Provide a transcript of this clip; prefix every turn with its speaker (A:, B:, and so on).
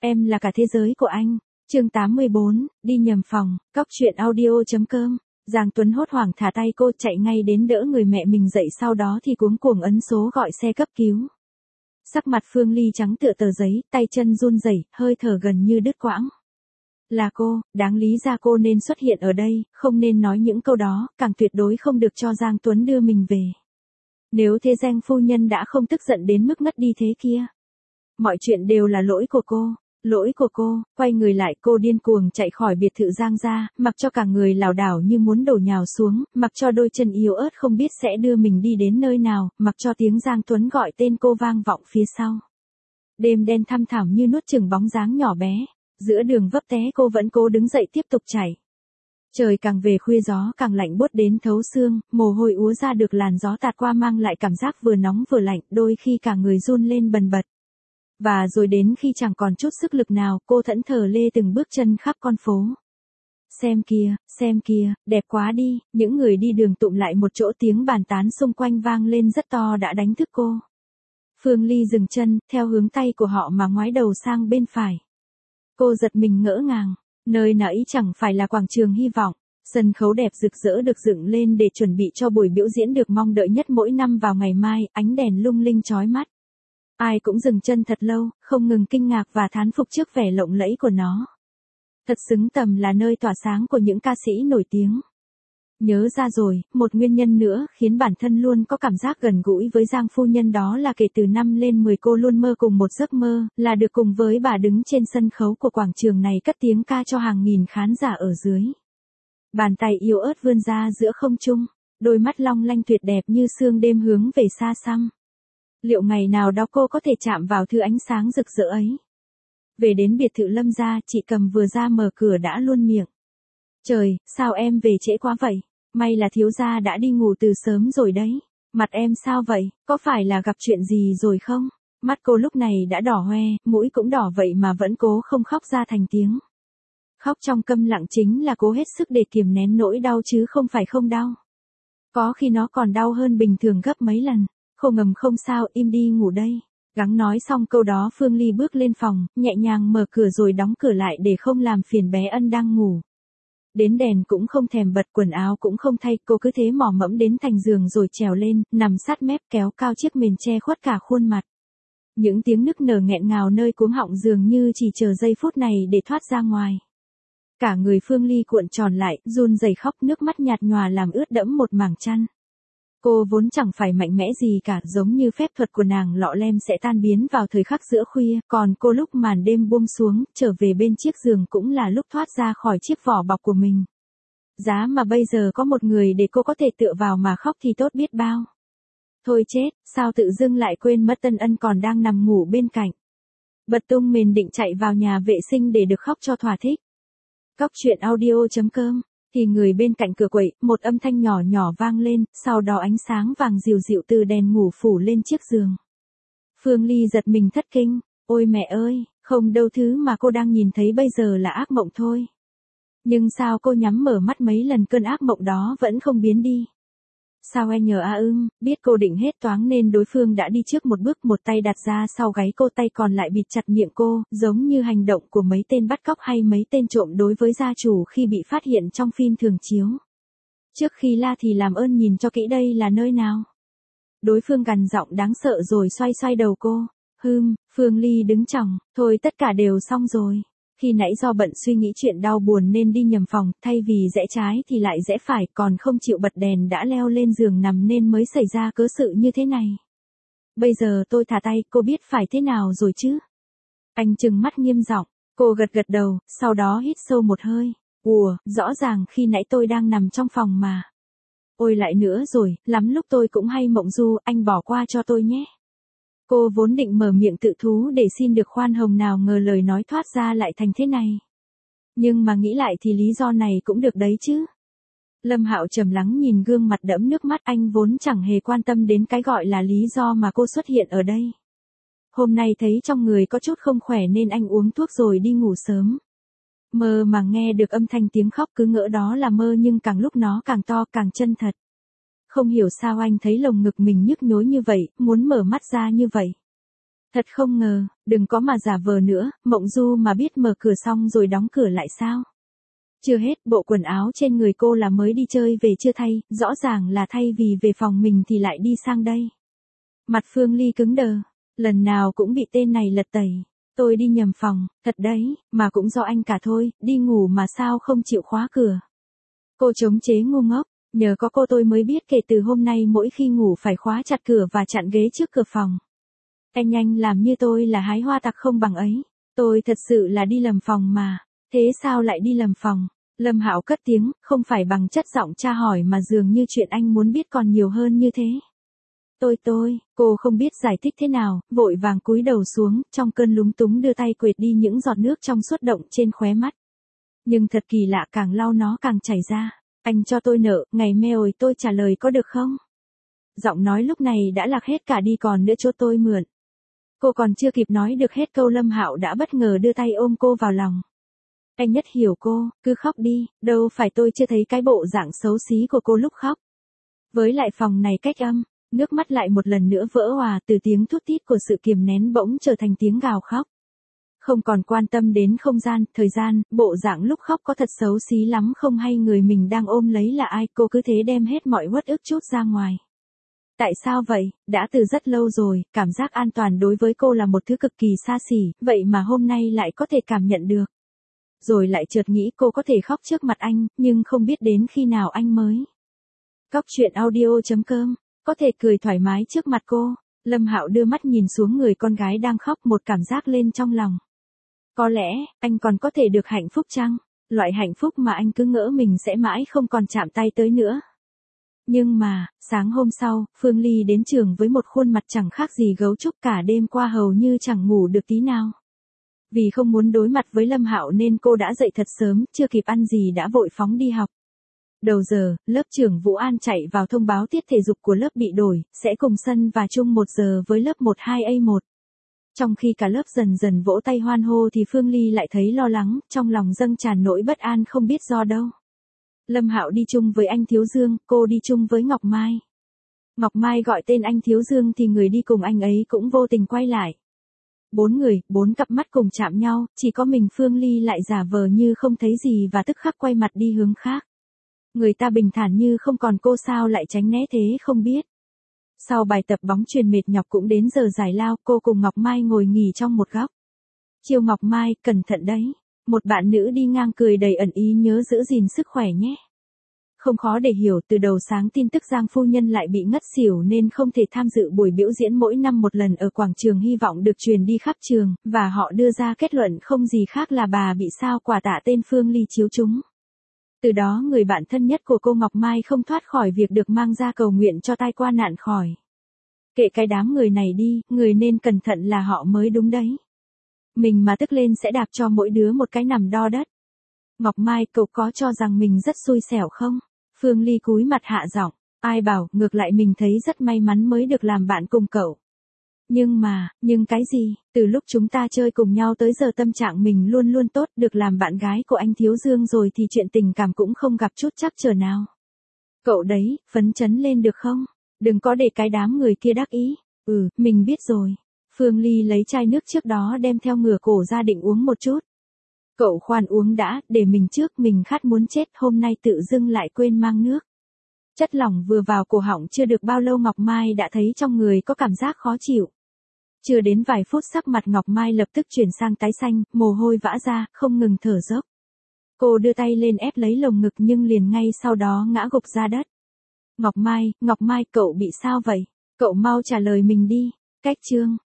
A: Em là cả thế giới của anh. Chương 84, đi nhầm phòng, cóc truyện audio.com. Giang Tuấn hốt hoảng thả tay cô, chạy ngay đến đỡ người mẹ mình dậy, sau đó thì cuống cuồng ấn số gọi xe cấp cứu. Sắc mặt Phương Ly trắng tựa tờ giấy, tay chân run rẩy, hơi thở gần như đứt quãng. Là cô, đáng lý ra cô nên xuất hiện ở đây, không nên nói những câu đó, càng tuyệt đối không được cho Giang Tuấn đưa mình về. Nếu thế Giang phu nhân đã không tức giận đến mức ngất đi thế kia. Mọi chuyện đều là lỗi của cô. Lỗi của cô. Quay người lại, cô điên cuồng chạy khỏi biệt thự Giang ra, mặc cho cả người lảo đảo như muốn đổ nhào xuống, mặc cho đôi chân yếu ớt không biết sẽ đưa mình đi đến nơi nào, mặc cho tiếng Giang Tuấn gọi tên cô vang vọng phía sau. Đêm đen thăm thẳm như nuốt chửng bóng dáng nhỏ bé. Giữa đường vấp té cô vẫn cố đứng dậy tiếp tục chạy. Trời càng về khuya gió càng lạnh buốt đến thấu xương, mồ hôi úa ra được làn gió tạt qua mang lại cảm giác vừa nóng vừa lạnh, đôi khi cả người run lên bần bật. Và rồi đến khi chẳng còn chút sức lực nào, cô thẫn thờ lê từng bước chân khắp con phố. Xem kia, đẹp quá đi, những người đi đường tụm lại một chỗ, tiếng bàn tán xung quanh vang lên rất to đã đánh thức cô. Phương Ly dừng chân, theo hướng tay của họ mà ngoái đầu sang bên phải. Cô giật mình ngỡ ngàng, nơi nãy chẳng phải là quảng trường hy vọng, sân khấu đẹp rực rỡ được dựng lên để chuẩn bị cho buổi biểu diễn được mong đợi nhất mỗi năm vào ngày mai, ánh đèn lung linh chói mắt. Ai cũng dừng chân thật lâu, không ngừng kinh ngạc và thán phục trước vẻ lộng lẫy của nó. Thật xứng tầm là nơi tỏa sáng của những ca sĩ nổi tiếng. Nhớ ra rồi, một nguyên nhân nữa khiến bản thân luôn có cảm giác gần gũi với Giang phu nhân, đó là kể từ năm lên 10 cô luôn mơ cùng một giấc mơ, là được cùng với bà đứng trên sân khấu của quảng trường này cất tiếng ca cho hàng nghìn khán giả ở dưới. Bàn tay yếu ớt vươn ra giữa không trung, đôi mắt long lanh tuyệt đẹp như sương đêm hướng về xa xăm. Liệu ngày nào đó cô có thể chạm vào thứ ánh sáng rực rỡ ấy? Về đến biệt thự Lâm gia, chị Cầm vừa ra mở cửa đã luôn miệng. Trời, sao em về trễ quá vậy? May là thiếu gia đã đi ngủ từ sớm rồi đấy. Mặt em sao vậy, có phải là gặp chuyện gì rồi không? Mắt cô lúc này đã đỏ hoe, mũi cũng đỏ vậy mà vẫn cố không khóc ra thành tiếng. Khóc trong câm lặng chính là cố hết sức để kiềm nén nỗi đau chứ không phải không đau. Có khi nó còn đau hơn bình thường gấp mấy lần. Cô ngầm không sao, im đi ngủ đây. Gắng nói xong câu đó, Phương Ly bước lên phòng, nhẹ nhàng mở cửa rồi đóng cửa lại để không làm phiền bé Ân đang ngủ. Đến đèn cũng không thèm bật, quần áo cũng không thay, cô cứ thế mò mẫm đến thành giường rồi trèo lên, nằm sát mép kéo cao chiếc mền che khuất cả khuôn mặt. Những tiếng nức nở nghẹn ngào nơi cuống họng dường như chỉ chờ giây phút này để thoát ra ngoài. Cả người Phương Ly cuộn tròn lại, run rẩy khóc, nước mắt nhạt nhòa làm ướt đẫm một mảng chăn. Cô vốn chẳng phải mạnh mẽ gì cả, giống như phép thuật của nàng lọ lem sẽ tan biến vào thời khắc giữa khuya, còn cô lúc màn đêm buông xuống, trở về bên chiếc giường cũng là lúc thoát ra khỏi chiếc vỏ bọc của mình. Giá mà bây giờ có một người để cô có thể tựa vào mà khóc thì tốt biết bao. Thôi chết, sao tự dưng lại quên mất Tân Ân còn đang nằm ngủ bên cạnh. Bật tung mền định chạy vào nhà vệ sinh để được khóc cho thỏa thích. Cóc truyện audio.com. Thì người bên cạnh cửa quậy, một âm thanh nhỏ nhỏ vang lên, sau đó ánh sáng vàng dịu dịu từ đèn ngủ phủ lên chiếc giường. Phương Ly giật mình thất kinh, ôi mẹ ơi, không đâu, thứ mà cô đang nhìn thấy bây giờ là ác mộng thôi. Nhưng sao cô nhắm mở mắt mấy lần cơn ác mộng đó vẫn không biến đi? Sao anh nhờ biết cô định hết toáng nên đối phương đã đi trước một bước, một tay đặt ra sau gáy cô, tay còn lại bịt chặt miệng cô, giống như hành động của mấy tên bắt cóc hay mấy tên trộm đối với gia chủ khi bị phát hiện trong phim thường chiếu. Trước khi la thì làm ơn nhìn cho kỹ đây là nơi nào. Đối phương gằn giọng đáng sợ rồi xoay xoay đầu cô. Phương Ly đứng chỏng, thôi tất cả đều xong rồi. Khi nãy do bận suy nghĩ chuyện đau buồn nên đi nhầm phòng, thay vì rẽ trái thì lại rẽ phải, còn không chịu bật đèn đã leo lên giường nằm nên mới xảy ra cớ sự như thế này. Bây giờ tôi thả tay, cô biết phải thế nào rồi chứ? Anh trừng mắt nghiêm giọng, cô gật gật đầu, sau đó hít sâu một hơi. Rõ ràng khi nãy tôi đang nằm trong phòng mà. Ôi lại nữa rồi, lắm lúc tôi cũng hay mộng du, anh bỏ qua cho tôi nhé. Cô vốn định mở miệng tự thú để xin được khoan hồng, nào ngờ lời nói thoát ra lại thành thế này. Nhưng mà nghĩ lại thì lý do này cũng được đấy chứ. Lâm Hạo trầm lắng nhìn gương mặt đẫm nước mắt, anh vốn chẳng hề quan tâm đến cái gọi là lý do mà cô xuất hiện ở đây. Hôm nay thấy trong người có chút không khỏe nên anh uống thuốc rồi đi ngủ sớm. Mơ mà nghe được âm thanh tiếng khóc, cứ ngỡ đó là mơ nhưng càng lúc nó càng to càng chân thật. Không hiểu sao anh thấy lồng ngực mình nhức nhối như vậy, muốn mở mắt ra như vậy. Thật không ngờ, đừng có mà giả vờ nữa, Mộng Du mà biết mở cửa xong rồi đóng cửa lại sao? Chưa hết, bộ quần áo trên người cô là mới đi chơi về chưa thay, rõ ràng là thay vì về phòng mình thì lại đi sang đây. Mặt Phương Ly cứng đờ, lần nào cũng bị tên này lật tẩy. Tôi đi nhầm phòng, thật đấy, mà cũng do anh cả thôi, đi ngủ mà sao không chịu khóa cửa. Cô chống chế ngu ngốc, nhờ có cô tôi mới biết kể từ hôm nay mỗi khi ngủ phải khóa chặt cửa và chặn ghế trước cửa phòng. Anh làm như tôi là hái hoa tặc không bằng ấy. Tôi thật sự là đi lầm phòng mà. Thế sao lại đi lầm phòng? Lâm Hạo cất tiếng, không phải bằng chất giọng tra hỏi mà dường như chuyện anh muốn biết còn nhiều hơn như thế. Cô không biết giải thích thế nào, vội vàng cúi đầu xuống, trong cơn lúng túng đưa tay quệt đi những giọt nước trong suốt động trên khóe mắt. Nhưng thật kỳ lạ, càng lau nó càng chảy ra. Anh cho tôi nợ, ngày me ơi, tôi trả lời có được không? Giọng nói lúc này đã lạc hết cả đi, còn nữa cho tôi mượn. Cô còn chưa kịp nói được hết câu Lâm Hạo đã bất ngờ đưa tay ôm cô vào lòng. Anh nhất hiểu cô, cứ khóc đi, đâu phải tôi chưa thấy cái bộ dạng xấu xí của cô lúc khóc. Với lại phòng này cách âm, nước mắt lại một lần nữa vỡ òa, từ tiếng thút thít của sự kiềm nén bỗng trở thành tiếng gào khóc. Không còn quan tâm đến không gian, thời gian, bộ dạng lúc khóc có thật xấu xí lắm không, hay người mình đang ôm lấy là ai, cô cứ thế đem hết mọi uất ức trút ra ngoài. Tại sao vậy, đã từ rất lâu rồi, cảm giác an toàn đối với cô là một thứ cực kỳ xa xỉ, vậy mà hôm nay lại có thể cảm nhận được. Rồi lại chợt nghĩ cô có thể khóc trước mặt anh, nhưng không biết đến khi nào anh mới. Cóc truyện audio.com, có thể cười thoải mái trước mặt cô. Lâm Hạo đưa mắt nhìn xuống người con gái đang khóc, một cảm giác lên trong lòng. Có lẽ, anh còn có thể được hạnh phúc chăng? Loại hạnh phúc mà anh cứ ngỡ mình sẽ mãi không còn chạm tay tới nữa. Nhưng mà, sáng hôm sau, Phương Ly đến trường với một khuôn mặt chẳng khác gì gấu trúc, cả đêm qua hầu như chẳng ngủ được tí nào. Vì không muốn đối mặt với Lâm Hạo nên cô đã dậy thật sớm, chưa kịp ăn gì đã vội phóng đi học. Đầu giờ, lớp trưởng Vũ An chạy vào thông báo tiết thể dục của lớp bị đổi, sẽ cùng sân và chung 1 giờ với lớp 12A1. Trong khi cả lớp dần dần vỗ tay hoan hô thì Phương Ly lại thấy lo lắng, trong lòng dâng tràn nỗi bất an không biết do đâu. Lâm Hạo đi chung với anh Thiếu Dương, cô đi chung với Ngọc Mai. Ngọc Mai gọi tên anh Thiếu Dương thì người đi cùng anh ấy cũng vô tình quay lại. 4 người, 4 cặp mắt cùng chạm nhau, chỉ có mình Phương Ly lại giả vờ như không thấy gì và tức khắc quay mặt đi hướng khác. Người ta bình thản như không, còn cô sao lại tránh né thế không biết. Sau bài tập bóng chuyền mệt nhọc cũng đến giờ giải lao, cô cùng Ngọc Mai ngồi nghỉ trong một góc. Chiêu Ngọc Mai, cẩn thận đấy. Một bạn nữ đi ngang cười đầy ẩn ý, nhớ giữ gìn sức khỏe nhé. Không khó để hiểu, từ đầu sáng tin tức Giang phu nhân lại bị ngất xỉu nên không thể tham dự buổi biểu diễn mỗi năm một lần ở quảng trường hy vọng được truyền đi khắp trường, và họ đưa ra kết luận không gì khác là bà bị sao quả tạ tên Phương Ly chiếu trúng. Từ đó người bạn thân nhất của cô Ngọc Mai không thoát khỏi việc được mang ra cầu nguyện cho tai qua nạn khỏi. Kệ cái đám người này đi, người nên cẩn thận là họ mới đúng đấy. Mình mà tức lên sẽ đạp cho mỗi đứa một cái nằm đo đất. Ngọc Mai, cậu có cho rằng mình rất xui xẻo không? Phương Ly cúi mặt hạ giọng, ai bảo, ngược lại mình thấy rất may mắn mới được làm bạn cùng cậu. Nhưng cái gì, từ lúc chúng ta chơi cùng nhau tới giờ tâm trạng mình luôn luôn tốt, được làm bạn gái của anh Thiếu Dương rồi thì chuyện tình cảm cũng không gặp chút trắc trở nào. Cậu đấy, phấn chấn lên được không? Đừng có để cái đám người kia đắc ý. Mình biết rồi. Phương Ly lấy chai nước trước đó đem theo ngửa cổ ra định uống một chút. Cậu khoan uống đã, để mình trước, mình khát muốn chết, hôm nay tự dưng lại quên mang nước. Chất lỏng vừa vào cổ họng chưa được bao lâu Ngọc Mai đã thấy trong người có cảm giác khó chịu. Chưa đến vài phút sắc mặt Ngọc Mai lập tức chuyển sang tái xanh, mồ hôi vã ra, không ngừng thở dốc. Cô đưa tay lên ép lấy lồng ngực nhưng liền ngay sau đó ngã gục ra đất. Ngọc Mai, cậu bị sao vậy? Cậu mau trả lời mình đi. Cách chương